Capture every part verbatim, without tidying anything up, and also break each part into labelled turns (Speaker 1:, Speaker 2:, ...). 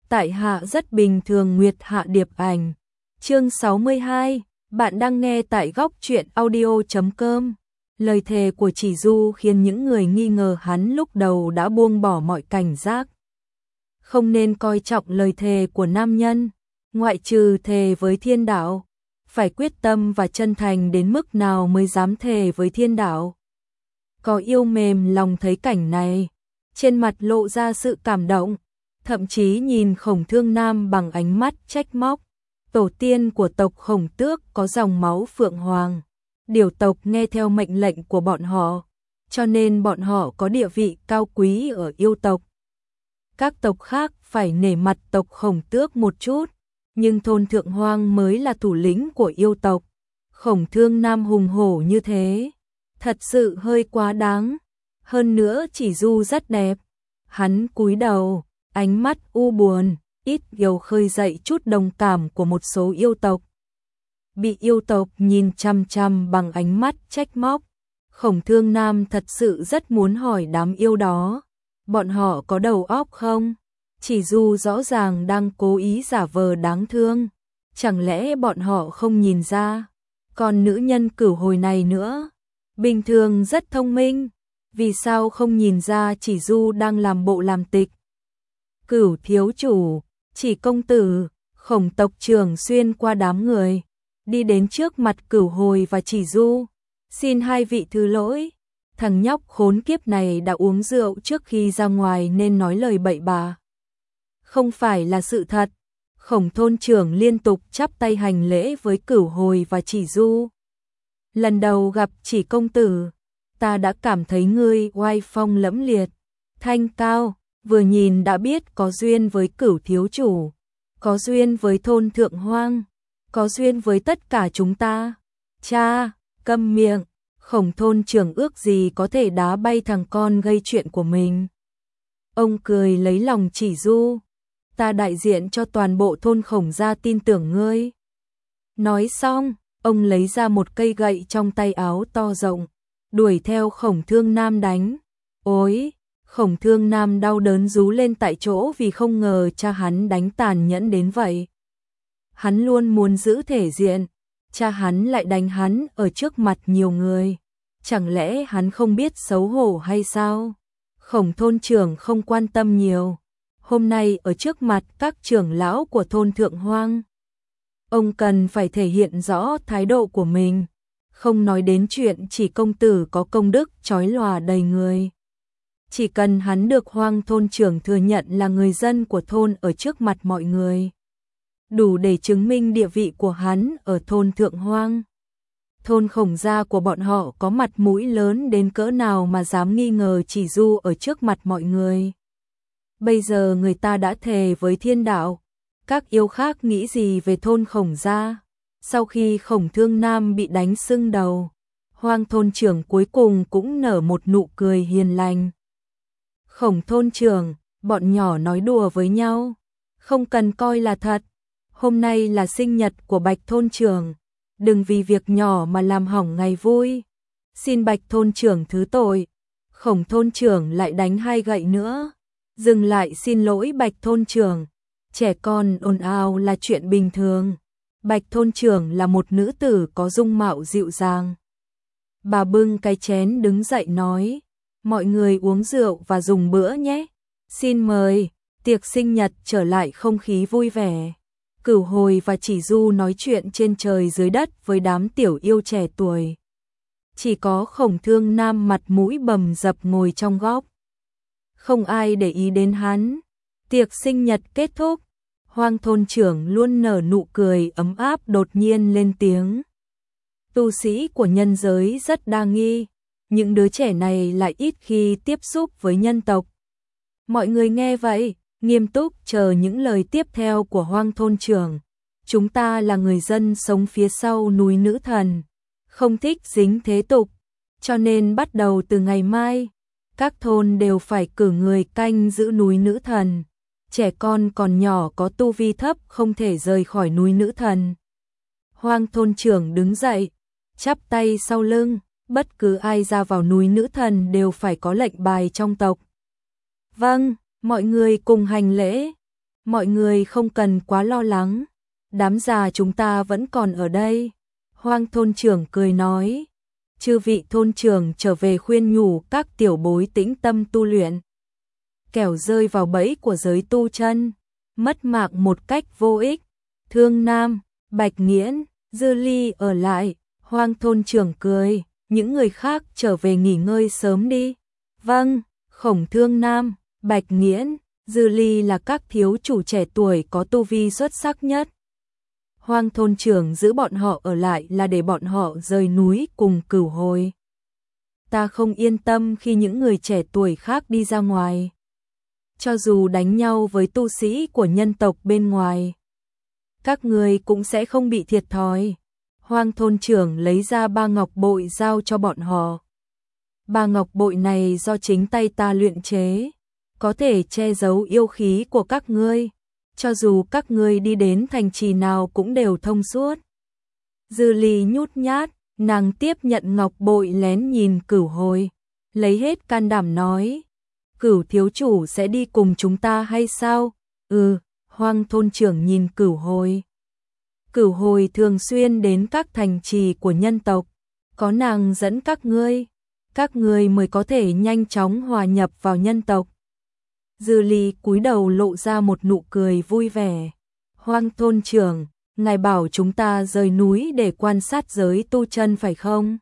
Speaker 1: tại hạ rất bình thường. Nguyệt Hạ Điệp Ảnh. Chương sáu mươi hai, bạn đang nghe tại góc truyện audio chấm com. Lời thề của Chỉ Du khiến những người nghi ngờ hắn lúc đầu đã buông bỏ mọi cảnh giác. Không nên coi trọng lời thề của nam nhân, ngoại trừ thề với thiên đạo, phải quyết tâm và chân thành đến mức nào mới dám thề với thiên đạo. Có yêu mềm lòng thấy cảnh này, trên mặt lộ ra sự cảm động, thậm chí nhìn Khổng Thương Nam bằng ánh mắt trách móc. Tổ tiên của tộc Khổng Tước có dòng máu phượng hoàng, điều tộc nghe theo mệnh lệnh của bọn họ, cho nên bọn họ có địa vị cao quý ở yêu tộc. Các tộc khác phải nể mặt tộc Khổng Tước một chút, nhưng thôn Thượng Hoang mới là thủ lĩnh của yêu tộc. Khổng Thương Nam hùng hổ như thế, thật sự hơi quá đáng. Hơn nữa Chỉ Du rất đẹp. Hắn cúi đầu, ánh mắt u buồn, ít nhiều khơi dậy chút đồng cảm của một số yêu tộc. Bị yêu tộc nhìn chăm chăm bằng ánh mắt trách móc, Khổng Thương Nam thật sự rất muốn hỏi đám yêu đó, bọn họ có đầu óc không? Chỉ Du rõ ràng đang cố ý giả vờ đáng thương, chẳng lẽ bọn họ không nhìn ra? Còn nữ nhân Cửu Hồi này nữa, bình thường rất thông minh, vì sao không nhìn ra Chỉ Du đang làm bộ làm tịch? Cửu thiếu chủ, Chỉ công tử, Khổng tộc trưởng xuyên qua đám người, đi đến trước mặt Cửu Hồi và Chỉ Du. Xin hai vị thứ lỗi, thằng nhóc khốn kiếp này đã uống rượu trước khi ra ngoài nên nói lời bậy bạ. Không phải là sự thật. Khổng thôn trưởng liên tục chắp tay hành lễ với Cửu Hồi và Chỉ Du. Lần đầu gặp Chỉ công tử, ta đã cảm thấy ngươi oai phong lẫm liệt, thanh cao, vừa nhìn đã biết có duyên với Cửu thiếu chủ, có duyên với thôn Thượng Hoang, có duyên với tất cả chúng ta. Cha, câm miệng, Khổng thôn trưởng ước gì có thể đá bay thằng con gây chuyện của mình. Ông cười lấy lòng Chỉ Du, ta đại diện cho toàn bộ thôn Khổng gia tin tưởng ngươi. Nói xong, ông lấy ra một cây gậy trong tay áo to rộng, đuổi theo Khổng Thương Nam đánh. Ôi, Khổng Thương Nam đau đớn rú lên tại chỗ vì không ngờ cha hắn đánh tàn nhẫn đến vậy. Hắn luôn muốn giữ thể diện, cha hắn lại đánh hắn ở trước mặt nhiều người. Chẳng lẽ hắn không biết xấu hổ hay sao? Khổng thôn trưởng không quan tâm nhiều. Hôm nay ở trước mặt các trưởng lão của thôn Thượng Hoang, ông cần phải thể hiện rõ thái độ của mình, không nói đến chuyện Chỉ công tử có công đức chói lòa đầy người. Chỉ cần hắn được Hoang thôn trưởng thừa nhận là người dân của thôn ở trước mặt mọi người, đủ để chứng minh địa vị của hắn ở thôn Thượng Hoang. Thôn Khổng gia của bọn họ có mặt mũi lớn đến cỡ nào mà dám nghi ngờ Chỉ Du ở trước mặt mọi người. Bây giờ người ta đã thề với thiên đạo, các yêu khác nghĩ gì về thôn Khổng gia? Sau khi Khổng Thương Nam bị đánh sưng đầu, Hoang thôn trưởng cuối cùng cũng nở một nụ cười hiền lành. Khổng thôn trưởng, bọn nhỏ nói đùa với nhau, không cần coi là thật. Hôm nay là sinh nhật của Bạch thôn trưởng, đừng vì việc nhỏ mà làm hỏng ngày vui. Xin Bạch thôn trưởng thứ tội. Khổng thôn trưởng lại đánh hai gậy nữa. Dừng lại, xin lỗi Bạch thôn trưởng. Trẻ con ồn ào là chuyện bình thường. Bạch thôn trưởng là một nữ tử có dung mạo dịu dàng. Bà bưng cái chén đứng dậy nói, mọi người uống rượu và dùng bữa nhé. Xin mời. Tiệc sinh nhật trở lại không khí vui vẻ. Cửu Hồi và Chỉ Du nói chuyện trên trời dưới đất với đám tiểu yêu trẻ tuổi. Chỉ có Khổng Thương Nam mặt mũi bầm dập ngồi trong góc. Không ai để ý đến hắn. Tiệc sinh nhật kết thúc, Hoang thôn trưởng luôn nở nụ cười ấm áp đột nhiên lên tiếng. Tu sĩ của nhân giới rất đa nghi, những đứa trẻ này lại ít khi tiếp xúc với nhân tộc. Mọi người nghe vậy, nghiêm túc chờ những lời tiếp theo của Hoang thôn trưởng. Chúng ta là người dân sống phía sau núi Nữ Thần, không thích dính thế tục, cho nên bắt đầu từ ngày mai, các thôn đều phải cử người canh giữ núi Nữ Thần. Trẻ con còn nhỏ có tu vi thấp không thể rời khỏi núi Nữ Thần. Hoang thôn trưởng đứng dậy, chắp tay sau lưng, bất cứ ai ra vào núi Nữ Thần đều phải có lệnh bài trong tộc. Vâng, mọi người cùng hành lễ. mọi người không cần quá lo lắng, đám già chúng ta vẫn còn ở đây. Hoang thôn trưởng cười nói, chư vị thôn trưởng trở về khuyên nhủ các tiểu bối tĩnh tâm tu luyện. Kẻo rơi vào bẫy của giới tu chân, mất mạng một cách vô ích. Thương Nam, Bạch Nghiễn, Dư Ly ở lại, Hoang thôn trưởng cười, những người khác trở về nghỉ ngơi sớm đi. Vâng, Khổng Thương Nam, Bạch Nghiễn, Dư Ly là các thiếu chủ trẻ tuổi có tu vi xuất sắc nhất. Hoang thôn trưởng giữ bọn họ ở lại là để bọn họ rời núi cùng Cửu Hồi. Ta không yên tâm khi những người trẻ tuổi khác đi ra ngoài. Cho dù đánh nhau với tu sĩ của nhân tộc bên ngoài, các người cũng sẽ không bị thiệt thòi. Hoang thôn trưởng lấy ra ba ngọc bội giao cho bọn họ. Ba ngọc bội này do chính tay ta luyện chế, có thể che giấu yêu khí của các ngươi, cho dù các ngươi đi đến thành trì nào cũng đều thông suốt. Dư Ly nhút nhát, nàng tiếp nhận ngọc bội lén nhìn Cửu Hồi, lấy hết can đảm nói, Cửu thiếu chủ sẽ đi cùng chúng ta hay sao? Ừ, Hoang thôn trưởng nhìn Cửu Hồi. Cửu Hồi thường xuyên đến các thành trì của nhân tộc, có nàng dẫn các ngươi, các ngươi mới có thể nhanh chóng hòa nhập vào nhân tộc. Dư Ly cúi đầu lộ ra một nụ cười vui vẻ. Hoang thôn trưởng, ngài bảo chúng ta rời núi để quan sát giới tu chân phải không?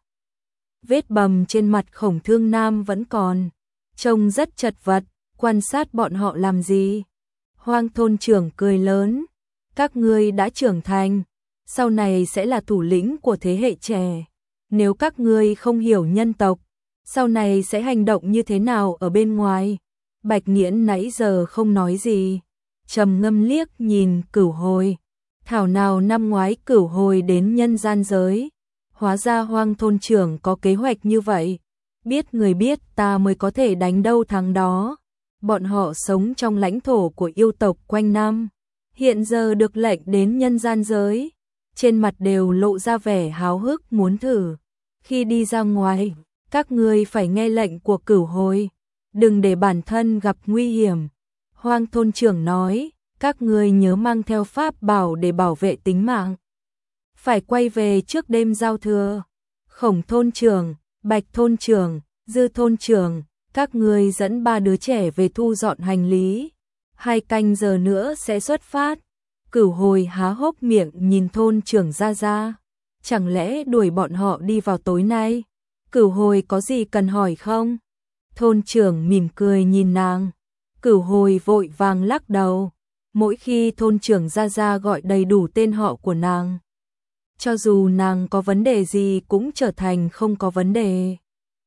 Speaker 1: Vết bầm trên mặt Khổng Thương Nam vẫn còn, trông rất chật vật, quan sát bọn họ làm gì? Hoang thôn trưởng cười lớn, các ngươi đã trưởng thành, sau này sẽ là thủ lĩnh của thế hệ trẻ. Nếu các ngươi không hiểu nhân tộc, sau này sẽ hành động như thế nào ở bên ngoài? Bạch Nghiễn nãy giờ không nói gì, trầm ngâm liếc nhìn Cửu Hồi. Thảo nào năm ngoái Cửu Hồi đến nhân gian giới, hóa ra Hoang thôn trưởng có kế hoạch như vậy. Biết người biết ta mới có thể đánh đâu thắng đó. Bọn họ sống trong lãnh thổ của yêu tộc quanh năm, hiện giờ được lệnh đến nhân gian giới, trên mặt đều lộ ra vẻ háo hức muốn thử. Khi đi ra ngoài, các ngươi phải nghe lệnh của Cửu Hồi, đừng để bản thân gặp nguy hiểm. Hoang thôn trưởng nói, các ngươi nhớ mang theo pháp bảo để bảo vệ tính mạng. Phải quay về trước đêm giao thừa. Khổng thôn trưởng, Bạch thôn trưởng, Dư thôn trưởng, các ngươi dẫn ba đứa trẻ về thu dọn hành lý. Hai canh giờ nữa sẽ xuất phát. Cửu Hồi há hốc miệng nhìn thôn trưởng ra ra. Chẳng lẽ đuổi bọn họ đi vào tối nay? Cửu Hồi có gì cần hỏi không? Thôn trưởng mỉm cười nhìn nàng. Cửu Hồi vội vàng lắc đầu. Mỗi khi thôn trưởng ra ra gọi đầy đủ tên họ của nàng, cho dù nàng có vấn đề gì cũng trở thành không có vấn đề.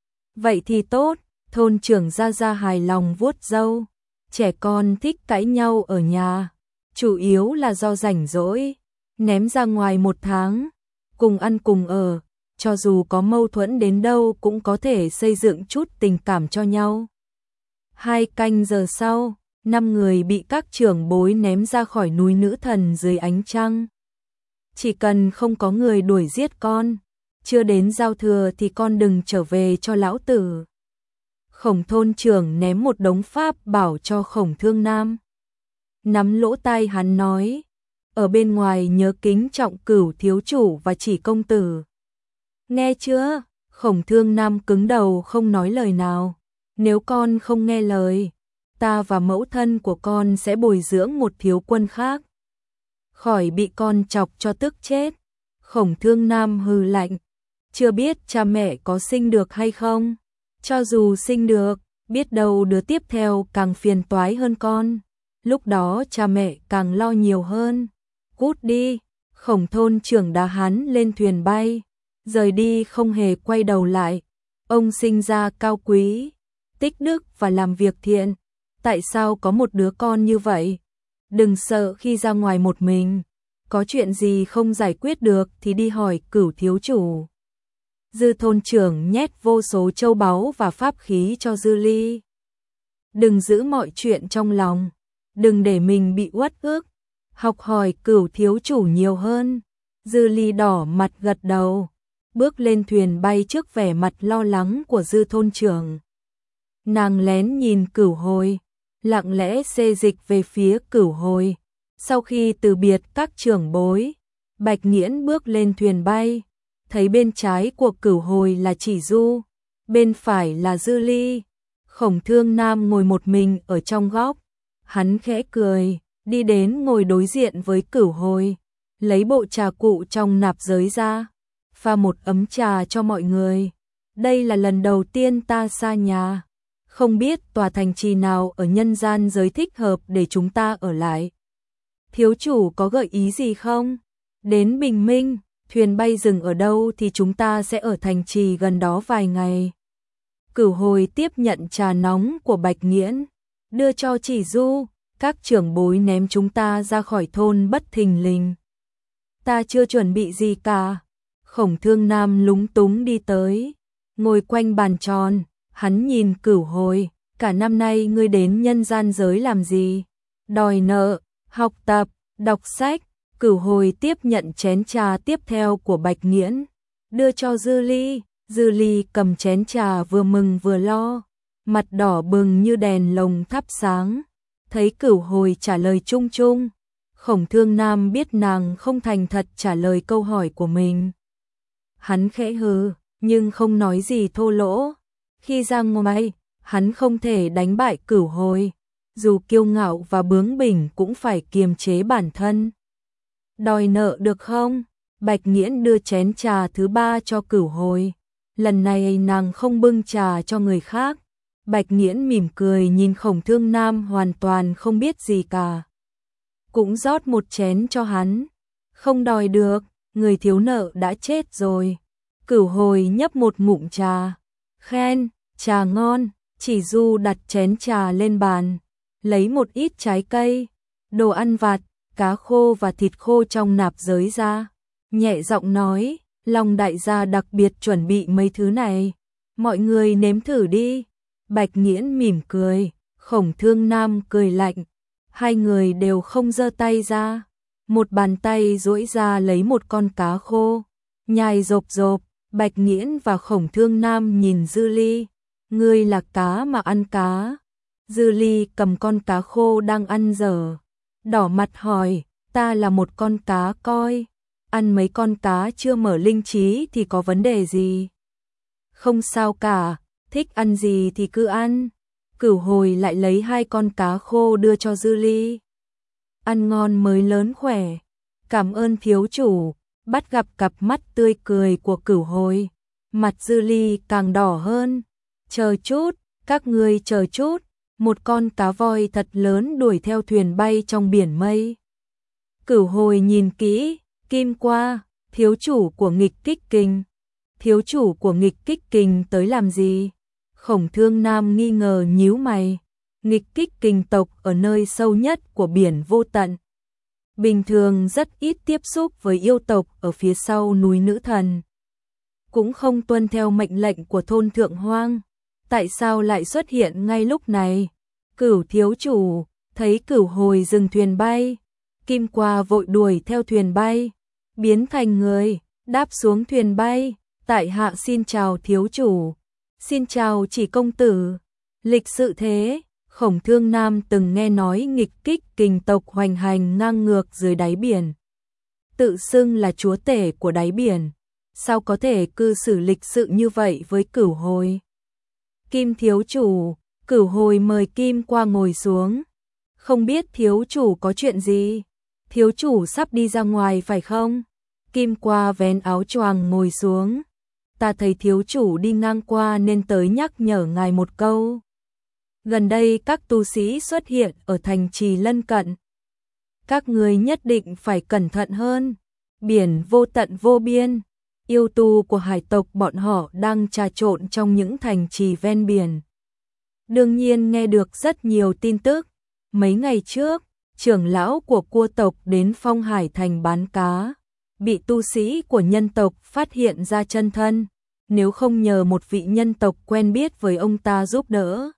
Speaker 1: Vậy thì tốt, thôn trưởng ra ra hài lòng vuốt râu. Trẻ con thích cãi nhau ở nhà, chủ yếu là do rảnh rỗi, ném ra ngoài một tháng, cùng ăn cùng ở, cho dù có mâu thuẫn đến đâu cũng có thể xây dựng chút tình cảm cho nhau. Hai canh giờ sau, năm người bị các trưởng bối ném ra khỏi núi nữ thần dưới ánh trăng. Chỉ cần không có người đuổi giết con, chưa đến giao thừa thì con đừng trở về cho lão tử. Khổng thôn trưởng ném một đống pháp bảo cho Khổng Thương Nam. Nắm lỗ tai hắn nói, ở bên ngoài nhớ kính trọng Cửu thiếu chủ và Chỉ công tử. Nghe chưa? Khổng Thương Nam cứng đầu không nói lời nào. Nếu con không nghe lời, ta và mẫu thân của con sẽ bồi dưỡng một thiếu quân khác. Khỏi bị con chọc cho tức chết. Khổng Thương Nam hừ lạnh, chưa biết cha mẹ có sinh được hay không. Cho dù sinh được, biết đâu đứa tiếp theo càng phiền toái hơn con. Lúc đó cha mẹ càng lo nhiều hơn. Cút đi. Khổng thôn trưởng đá hắn lên thuyền bay, rời đi không hề quay đầu lại. Ông sinh ra cao quý, tích đức và làm việc thiện. Tại sao có một đứa con như vậy? Đừng sợ khi ra ngoài một mình, có chuyện gì không giải quyết được thì đi hỏi Cửu thiếu chủ. Dư thôn trưởng nhét vô số châu báu và pháp khí cho Dư Ly. Đừng giữ mọi chuyện trong lòng, đừng để mình bị uất ức, học hỏi Cửu thiếu chủ nhiều hơn. Dư Ly đỏ mặt gật đầu, bước lên thuyền bay trước vẻ mặt lo lắng của Dư thôn trưởng. Nàng lén nhìn Cửu Hồi, lặng lẽ xê dịch về phía Cửu Hồi. Sau khi từ biệt các trưởng bối, Bạch Nghiễn bước lên thuyền bay, thấy bên trái của Cửu Hồi là Chỉ Du, bên phải là Dư Ly. Khổng Thương Nam ngồi một mình ở trong góc, hắn khẽ cười, đi đến ngồi đối diện với Cửu Hồi, lấy bộ trà cụ trong nạp giới ra, pha một ấm trà cho mọi người. Đây là lần đầu tiên ta xa nhà, không biết tòa thành trì nào ở nhân gian giới thích hợp để chúng ta ở lại. Thiếu chủ có gợi ý gì không? Đến bình minh, thuyền bay dừng ở đâu thì chúng ta sẽ ở thành trì gần đó vài ngày. Cửu Hồi tiếp nhận trà nóng của Bạch Nghiễn, đưa cho Chỉ Du, các trưởng bối ném chúng ta ra khỏi thôn bất thình lình. Ta chưa chuẩn bị gì cả. Khổng Thương Nam lúng túng đi tới, ngồi quanh bàn tròn, hắn nhìn Cửu Hồi, cả năm nay ngươi đến nhân gian giới làm gì? Đòi nợ, học tập, đọc sách. Cửu Hồi tiếp nhận chén trà tiếp theo của Bạch Nghiễn, đưa cho Dư Ly. Dư Ly cầm chén trà vừa mừng vừa lo, mặt đỏ bừng như đèn lồng thắp sáng. Thấy Cửu Hồi trả lời chung chung, Khổng Thương Nam biết nàng không thành thật trả lời câu hỏi của mình. Hắn khẽ hừ, nhưng không nói gì thô lỗ. Khi ra ngoài, hắn không thể đánh bại Cửu Hồi, dù kiêu ngạo và bướng bỉnh cũng phải kiềm chế bản thân. Đòi nợ được không? Bạch Nghiễn đưa chén trà thứ ba cho Cửu Hồi. Lần này nàng không bưng trà cho người khác. Bạch Nghiễn mỉm cười nhìn Khổng Thương Nam hoàn toàn không biết gì cả, cũng rót một chén cho hắn. Không đòi được, người thiếu nợ đã chết rồi. Cửu Hồi nhấp một ngụm trà, khen, trà ngon. Chỉ Du đặt chén trà lên bàn, lấy một ít trái cây, đồ ăn vặt, cá khô và thịt khô trong nạp giới ra, nhẹ giọng nói, Long đại gia đặc biệt chuẩn bị mấy thứ này, mọi người nếm thử đi. Bạch Nghiễn mỉm cười, Khổng Thương Nam cười lạnh, hai người đều không giơ tay ra, một bàn tay duỗi ra lấy một con cá khô, nhai rộp rộp. Bạch Nghiễn và Khổng Thương Nam nhìn Dư Ly, ngươi là cá mà ăn cá. Dư Ly cầm con cá khô đang ăn dở, đỏ mặt hỏi, ta là một con cá coi, ăn mấy con cá chưa mở linh trí thì có vấn đề gì? Không sao cả, thích ăn gì thì cứ ăn. Cửu Hồi lại lấy hai con cá khô đưa cho Dư Ly. Ăn ngon mới lớn khỏe, cảm ơn thiếu chủ. Bắt gặp cặp mắt tươi cười của Cửu Hồi, mặt Dư Ly càng đỏ hơn. Chờ chút, các ngươi chờ chút. Một con cá voi thật lớn đuổi theo thuyền bay trong biển mây. Cửu Hồi nhìn kỹ, Kim Qua, thiếu chủ của Nghịch Kích Kình. Thiếu chủ của Nghịch Kích Kình tới làm gì? Khổng Thương Nam nghi ngờ nhíu mày. Nghịch Kích Kình tộc ở nơi sâu nhất của biển vô tận, bình thường rất ít tiếp xúc với yêu tộc ở phía sau núi Nữ Thần, cũng không tuân theo mệnh lệnh của thôn Thượng Hoang. Tại sao lại xuất hiện ngay lúc này? Cửu thiếu chủ, thấy Cửu Hồi dừng thuyền bay, Kim Qua vội đuổi theo thuyền bay, biến thành người, đáp xuống thuyền bay. Tại hạ xin chào thiếu chủ. Xin chào Chỉ công tử. Lịch sự thế. Khổng Thương Nam từng nghe nói Nghịch Kích Kình tộc hoành hành ngang ngược dưới đáy biển, tự xưng là chúa tể của đáy biển, sao có thể cư xử lịch sự như vậy với Cửu Hồi? Kim thiếu chủ, Cửu Hồi mời Kim Qua ngồi xuống. Không biết thiếu chủ có chuyện gì? Thiếu chủ sắp đi ra ngoài phải không? Kim Qua vén áo choàng ngồi xuống. Ta thấy thiếu chủ đi ngang qua nên tới nhắc nhở ngài một câu. Gần đây các tu sĩ xuất hiện ở thành trì lân cận, các người nhất định phải cẩn thận hơn. Biển vô tận vô biên, yêu tu của hải tộc bọn họ đang trà trộn trong những thành trì ven biển. Đương nhiên nghe được rất nhiều tin tức. Mấy ngày trước, trưởng lão của cua tộc đến Phong Hải thành bán cá, bị tu sĩ của nhân tộc phát hiện ra chân thân. Nếu không nhờ một vị nhân tộc quen biết với ông ta giúp đỡ,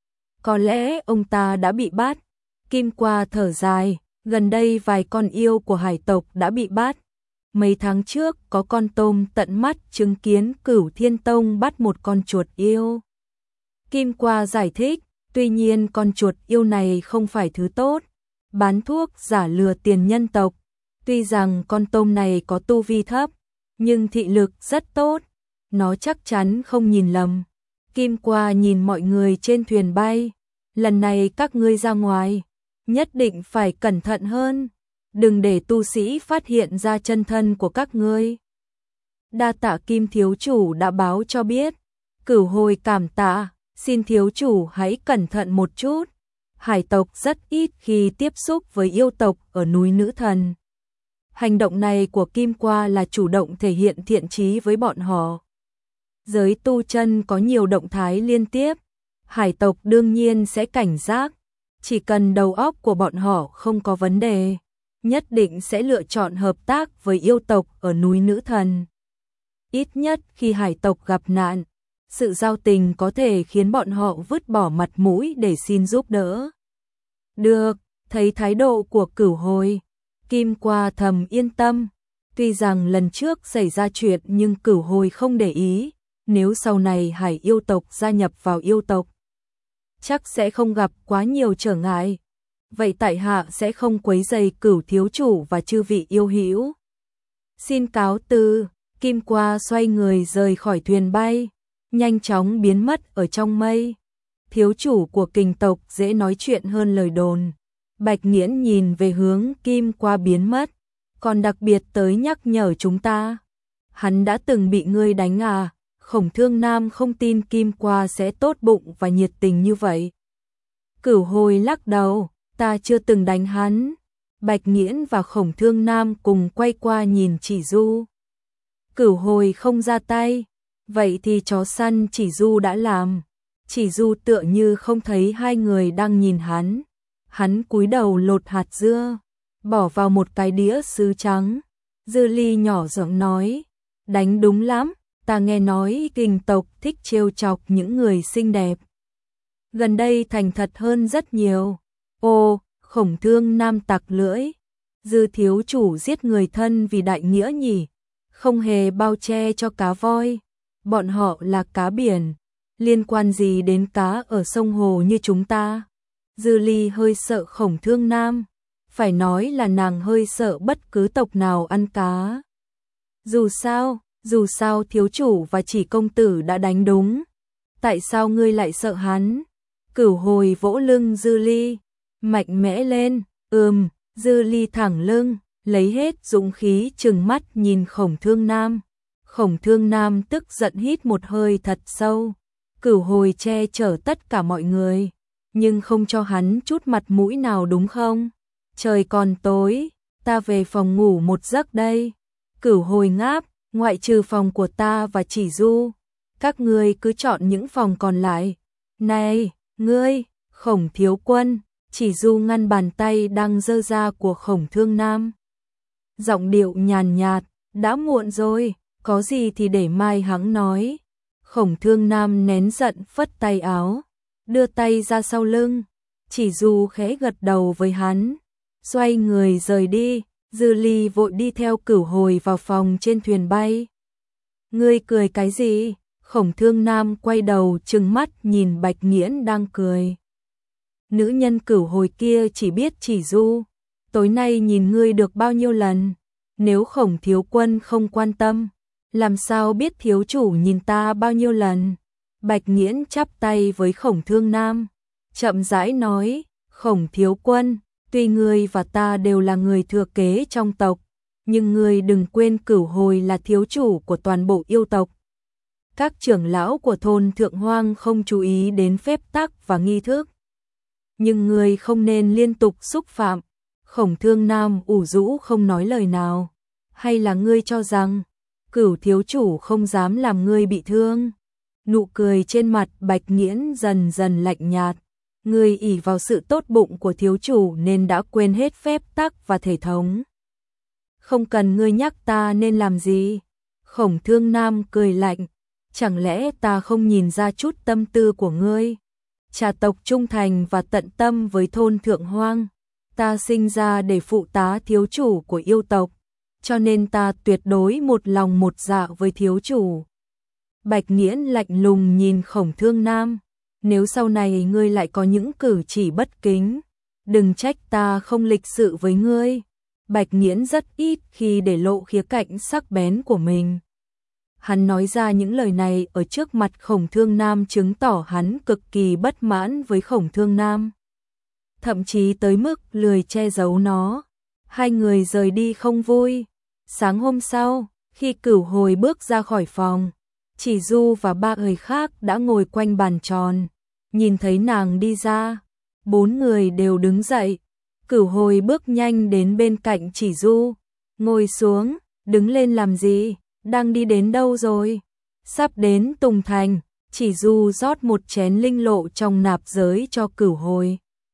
Speaker 1: có lẽ ông ta đã bị bắt. Kim Qua thở dài, gần đây vài con yêu của hải tộc đã bị bắt. Mấy tháng trước có con tôm tận mắt chứng kiến Cửu Thiên Tông bắt một con chuột yêu. Kim Qua giải thích, Tuy nhiên con chuột yêu này không phải thứ tốt, bán thuốc giả lừa tiền nhân tộc. Tuy rằng con tôm này có tu vi thấp, nhưng thị lực rất tốt, nó chắc chắn không nhìn lầm. Kim Qua nhìn mọi người trên thuyền bay, lần này các ngươi ra ngoài, nhất định phải cẩn thận hơn, đừng để tu sĩ phát hiện ra chân thân của các ngươi. Đa tạ Kim thiếu chủ đã báo cho biết. Cửu Hồi cảm tạ, xin thiếu chủ hãy cẩn thận một chút. Hải tộc rất ít khi tiếp xúc với yêu tộc ở núi Nữ Thần. Hành động này của Kim Qua là chủ động thể hiện thiện chí với bọn họ. Giới tu chân có nhiều động thái liên tiếp, hải tộc đương nhiên sẽ cảnh giác, chỉ cần đầu óc của bọn họ không có vấn đề, nhất định sẽ lựa chọn hợp tác với yêu tộc ở núi Nữ Thần. Ít nhất khi hải tộc gặp nạn, sự giao tình có thể khiến bọn họ vứt bỏ mặt mũi để xin giúp đỡ. Được, thấy thái độ của Cửu Hồi, Kim Qua thầm yên tâm. Tuy rằng lần trước xảy ra chuyện nhưng Cửu Hồi không để ý, nếu sau này hải yêu tộc gia nhập vào yêu tộc, chắc sẽ không gặp quá nhiều trở ngại. Vậy tại hạ sẽ không quấy rầy Cửu thiếu chủ và chư vị yêu hữu. Xin cáo từ. Kim Qua xoay người rời khỏi thuyền bay, nhanh chóng biến mất ở trong mây. Thiếu chủ của Kình tộc dễ nói chuyện hơn lời đồn. Bạch Nghiễn nhìn về hướng Kim Qua biến mất, còn đặc biệt tới nhắc nhở chúng ta. Hắn đã từng bị ngươi đánh à? Khổng Thương Nam không tin Kim Qua sẽ tốt bụng và nhiệt tình như vậy. Cửu Hồi lắc đầu, ta chưa từng đánh hắn. Bạch Nghiễn và Khổng Thương Nam cùng quay qua nhìn Chỉ Du. Cửu Hồi không ra tay, vậy thì chó săn Chỉ Du đã làm. Chỉ Du tựa như không thấy hai người đang nhìn hắn. Hắn cúi đầu lột hạt dưa, bỏ vào một cái đĩa sứ trắng. Dư Ly nhỏ giọng nói, đánh đúng lắm, ta nghe nói Kình tộc thích trêu chọc những người xinh đẹp. Gần đây thành thật hơn rất nhiều. Ô, Khổng Thương Nam tặc lưỡi. Dư thiếu chủ giết người thân vì đại nghĩa nhỉ, không hề bao che cho cá voi. Bọn họ là cá biển, liên quan gì đến cá ở sông hồ như chúng ta? Dư Ly hơi sợ Khổng Thương Nam, phải nói là nàng hơi sợ bất cứ tộc nào ăn cá. Dù sao, dù sao thiếu chủ và Chỉ công tử đã đánh đúng. Tại sao ngươi lại sợ hắn? Cửu Hồi vỗ lưng Dư Ly, mạnh mẽ lên. Ừm, Dư Ly thẳng lưng, lấy hết dũng khí trừng mắt nhìn Khổng Thương Nam. Khổng Thương Nam tức giận hít một hơi thật sâu. Cửu Hồi che chở tất cả mọi người, nhưng không cho hắn chút mặt mũi nào đúng không? Trời còn tối, ta về phòng ngủ một giấc đây. Cửu Hồi ngáp, ngoại trừ phòng của ta và Chỉ Du, các ngươi cứ chọn những phòng còn lại. Này, ngươi, Khổng thiếu quân. Chỉ Du ngăn bàn tay đang giơ ra của Khổng Thương Nam. Giọng điệu nhàn nhạt, đã muộn rồi, có gì thì để mai hắn nói. Khổng Thương Nam nén giận phất tay áo, đưa tay ra sau lưng. Chỉ Du khẽ gật đầu với hắn, xoay người rời đi. Dư Ly vội đi theo Cửu Hồi vào phòng trên thuyền bay. Ngươi cười cái gì? Khổng Thương Nam quay đầu trừng mắt nhìn Bạch Nghiễn đang cười. Nữ nhân Cửu Hồi kia chỉ biết Chỉ Du, tối nay nhìn ngươi được bao nhiêu lần. Nếu Khổng thiếu quân không quan tâm, làm sao biết thiếu chủ nhìn ta bao nhiêu lần? Bạch Nghiễn chắp tay với Khổng Thương Nam, chậm rãi nói, Khổng thiếu quân, tuy ngươi và ta đều là người thừa kế trong tộc, nhưng ngươi đừng quên Cửu Hồi là thiếu chủ của toàn bộ yêu tộc. Các trưởng lão của thôn Thượng Hoang không chú ý đến phép tắc và nghi thức, nhưng ngươi không nên liên tục xúc phạm. Khổng Thương Nam ủ rũ không nói lời nào. Hay là ngươi cho rằng Cửu thiếu chủ không dám làm ngươi bị thương? Nụ cười trên mặt Bạch Nghiễn dần dần lạnh nhạt. Ngươi ỷ vào sự tốt bụng của thiếu chủ nên đã quên hết phép tắc và thể thống. Không cần ngươi nhắc ta nên làm gì. Khổng Thương Nam cười lạnh. Chẳng lẽ ta không nhìn ra chút tâm tư của ngươi? Trà tộc trung thành và tận tâm với thôn Thượng Hoang. Ta sinh ra để phụ tá thiếu chủ của yêu tộc, cho nên ta tuyệt đối một lòng một dạ với thiếu chủ. Bạch Nghiễn lạnh lùng nhìn Khổng Thương Nam. nếu sau này ngươi lại có những cử chỉ bất kính, đừng trách ta không lịch sự với ngươi. Bạch Nghiễn rất ít khi để lộ khía cạnh sắc bén của mình. Hắn nói ra những lời này ở trước mặt Khổng Thương Nam chứng tỏ hắn cực kỳ bất mãn với Khổng Thương Nam. Thậm chí tới mức lười che giấu nó. Hai người rời đi không vui. Sáng hôm sau, khi Cửu Hồi bước ra khỏi phòng, Chỉ Du và ba người khác đã ngồi quanh bàn tròn. Nhìn thấy nàng đi ra, bốn người đều đứng dậy. Cửu Hồi bước nhanh đến bên cạnh Chỉ Du, ngồi xuống, đứng lên làm gì, đang đi đến đâu rồi? Sắp đến Tùng Thành. Chỉ Du rót một chén linh lộ trong nạp giới cho Cửu Hồi.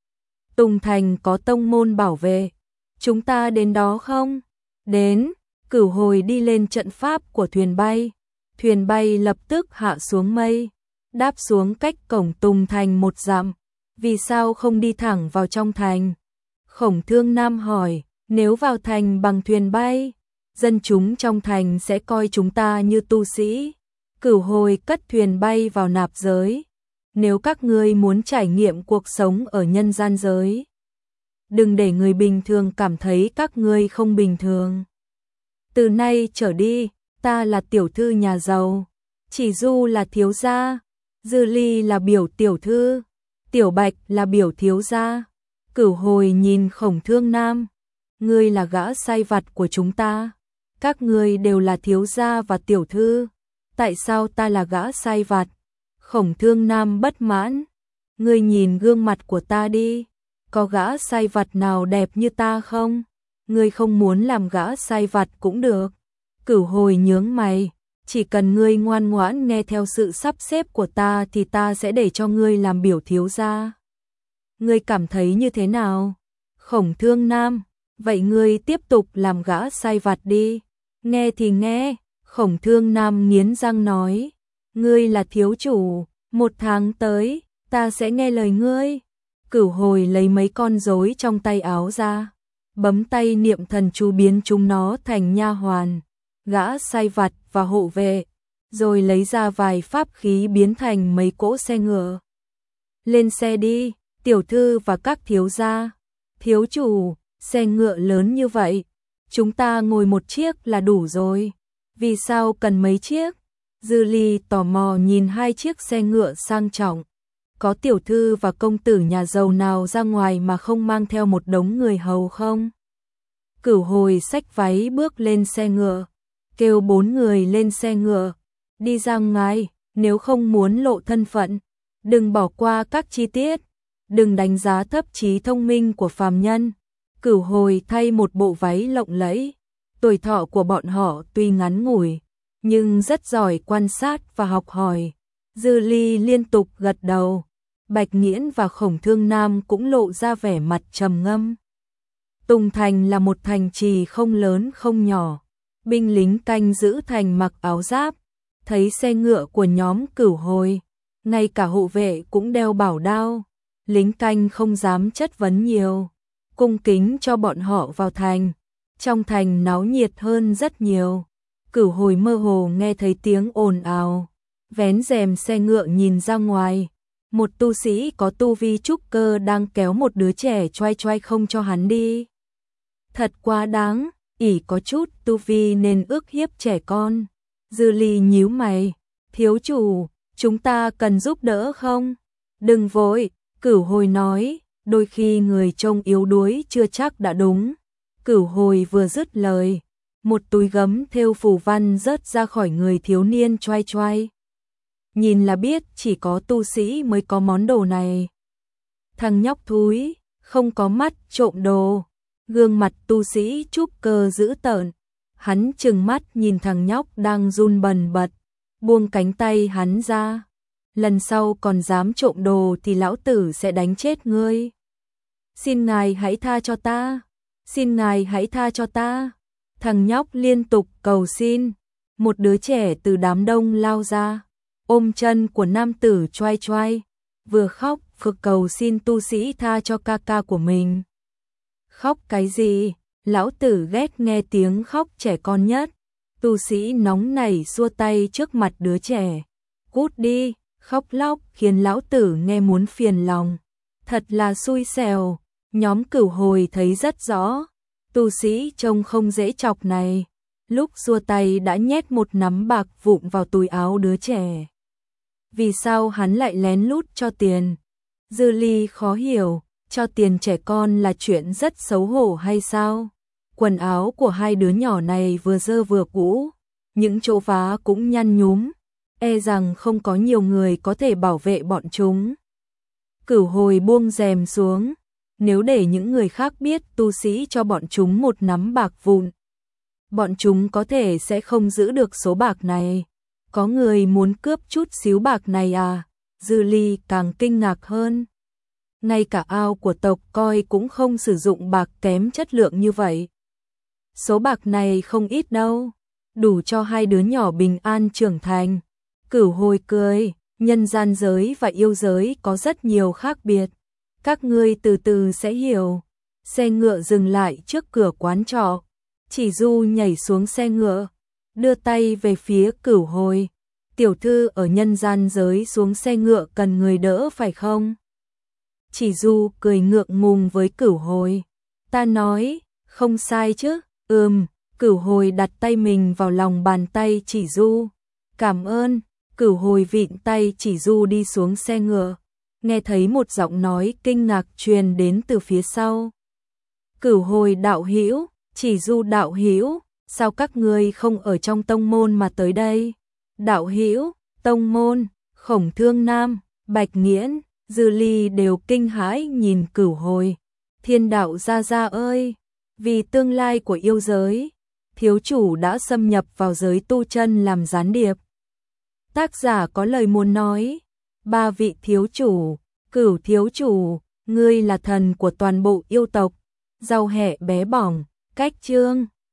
Speaker 1: Tùng Thành có tông môn bảo vệ, chúng ta đến đó không? Đến. Cửu Hồi đi lên trận pháp của thuyền bay. Thuyền bay lập tức hạ xuống mây, đáp xuống cách cổng Tùng Thành một dặm. Vì sao không đi thẳng vào trong thành? Khổng Thương Nam hỏi, nếu vào thành bằng thuyền bay, dân chúng trong thành sẽ coi chúng ta như tu sĩ. Cửu Hồi cất thuyền bay vào nạp giới. Nếu các ngươi muốn trải nghiệm cuộc sống ở nhân gian giới, đừng để người bình thường cảm thấy các ngươi không bình thường. Từ nay trở đi, ta là tiểu thư nhà giàu, Chỉ Du là thiếu gia, Dư Ly là biểu tiểu thư, Tiểu Bạch là biểu thiếu gia. Cửu Hồi nhìn Khổng Thương Nam, ngươi là gã sai vặt của chúng ta, các ngươi đều là thiếu gia và tiểu thư, tại sao ta là gã sai vặt? Khổng Thương Nam bất mãn, ngươi nhìn gương mặt của ta đi, có gã sai vặt nào đẹp như ta không? Ngươi không muốn làm gã sai vặt cũng được. Cửu Hồi nhướng mày, chỉ cần ngươi ngoan ngoãn nghe theo sự sắp xếp của ta thì ta sẽ để cho ngươi làm biểu thiếu gia. Ngươi cảm thấy như thế nào? Khổng Thương Nam, vậy ngươi tiếp tục làm gã sai vặt đi. Nghe thì nghe. Khổng Thương Nam nghiến răng nói, ngươi là thiếu chủ, một tháng tới, ta sẽ nghe lời ngươi. Cửu Hồi lấy mấy con rối trong tay áo ra, bấm tay niệm thần chú biến chúng nó thành nha hoàn, gã sai vặt và hộ vệ, rồi lấy ra vài pháp khí biến thành mấy cỗ xe ngựa. Lên xe đi, tiểu thư và các thiếu gia. Thiếu chủ, xe ngựa lớn như vậy, chúng ta ngồi một chiếc là đủ rồi. Vì sao cần mấy chiếc? Dư Ly tò mò nhìn hai chiếc xe ngựa sang trọng. Có tiểu thư và công tử nhà giàu nào ra ngoài mà không mang theo một đống người hầu không? Cửu Hồi xách váy bước lên xe ngựa, kêu bốn người lên xe ngựa, đi ra ngoài, nếu không muốn lộ thân phận, đừng bỏ qua các chi tiết, đừng đánh giá thấp trí thông minh của phàm nhân. Cửu Hồi thay một bộ váy lộng lẫy. Tuổi thọ của bọn họ tuy ngắn ngủi, nhưng rất giỏi quan sát và học hỏi. Dư Ly liên tục gật đầu. Bạch Nghiễn và Khổng Thương Nam cũng lộ ra vẻ mặt trầm ngâm. Tùng Thành là một thành trì không lớn không nhỏ. Binh lính canh giữ thành mặc áo giáp, thấy xe ngựa của nhóm Cửu Hồi, ngay cả hộ vệ cũng đeo bảo đao. Lính canh không dám chất vấn nhiều, cung kính cho bọn họ vào thành. Trong thành náo nhiệt hơn rất nhiều. Cửu Hồi mơ hồ nghe thấy tiếng ồn ào, vén rèm xe ngựa nhìn ra ngoài. Một tu sĩ có tu vi trúc cơ đang kéo một đứa trẻ choai choai không cho hắn đi. Thật quá đáng, ỷ có chút tu vi nên ước hiếp trẻ con. Dư Ly nhíu mày, thiếu chủ, chúng ta cần giúp đỡ không? Đừng vội, Cửu Hồi nói, đôi khi người trông yếu đuối chưa chắc đã đúng. Cửu Hồi vừa dứt lời, một túi gấm thêu phù văn rớt ra khỏi người thiếu niên choai choai. Nhìn là biết chỉ có tu sĩ mới có món đồ này. Thằng nhóc thúi, không có mắt trộm đồ. Gương mặt tu sĩ trúc cơ dữ tợn. Hắn trừng mắt nhìn thằng nhóc đang run bần bật, buông cánh tay hắn ra. Lần sau còn dám trộm đồ thì lão tử sẽ đánh chết ngươi. Xin ngài hãy tha cho ta. Xin ngài hãy tha cho ta. Thằng nhóc liên tục cầu xin. Một đứa trẻ từ đám đông lao ra, ôm chân của nam tử choai choai, vừa khóc vừa cầu xin tu sĩ tha cho ca ca của mình. Khóc cái gì? Lão tử ghét nghe tiếng khóc trẻ con nhất. Tu sĩ nóng nảy xua tay trước mặt đứa trẻ. Cút đi, khóc lóc khiến lão tử nghe muốn phiền lòng. Thật là xui xẻo, nhóm Cửu Hồi thấy rất rõ, tu sĩ trông không dễ chọc này, lúc giơ tay đã nhét một nắm bạc vụn vào túi áo đứa trẻ. Vì sao hắn lại lén lút cho tiền? Dư Ly khó hiểu, cho tiền trẻ con là chuyện rất xấu hổ hay sao? Quần áo của hai đứa nhỏ này vừa dơ vừa cũ, những chỗ vá cũng nhăn nhúm, e rằng không có nhiều người có thể bảo vệ bọn chúng. Cửu Hồi buông rèm xuống, nếu để những người khác biết tu sĩ cho bọn chúng một nắm bạc vụn, bọn chúng có thể sẽ không giữ được số bạc này. Có người muốn cướp chút xíu bạc này à? Dư Ly càng kinh ngạc hơn. Ngay cả ao của tộc coi cũng không sử dụng bạc kém chất lượng như vậy. Số bạc này không ít đâu, đủ cho hai đứa nhỏ bình an trưởng thành. Cửu Hồi cười, nhân gian giới và yêu giới có rất nhiều khác biệt. Các ngươi từ từ sẽ hiểu. Xe ngựa dừng lại trước cửa quán trọ. Chỉ Du nhảy xuống xe ngựa, đưa tay về phía Cửu Hồi. Tiểu thư ở nhân gian giới xuống xe ngựa cần người đỡ phải không? Chỉ Du cười ngượng ngùng với Cửu Hồi. Ta nói, không sai chứ? Ừm, Cửu Hồi đặt tay mình vào lòng bàn tay Chỉ Du. Cảm ơn. Cửu Hồi vịn tay Chỉ Du đi xuống xe ngựa. Nghe thấy một giọng nói kinh ngạc truyền đến từ phía sau. Cửu Hồi đạo hữu, Chỉ Du đạo hữu, sao các ngươi không ở trong tông môn mà tới đây? Đạo hữu, tông môn, Khổng Thương Nam, Bạch Nghiễn, Dư Ly đều kinh hãi nhìn Cửu Hồi. Thiên đạo gia gia ơi, vì tương lai của yêu giới, thiếu chủ đã xâm nhập vào giới tu chân làm gián điệp. Tác giả có lời muốn nói, ba vị thiếu chủ, Cửu thiếu chủ, ngươi là thần của toàn bộ yêu tộc, rau hẹ bé bỏng, cách chương.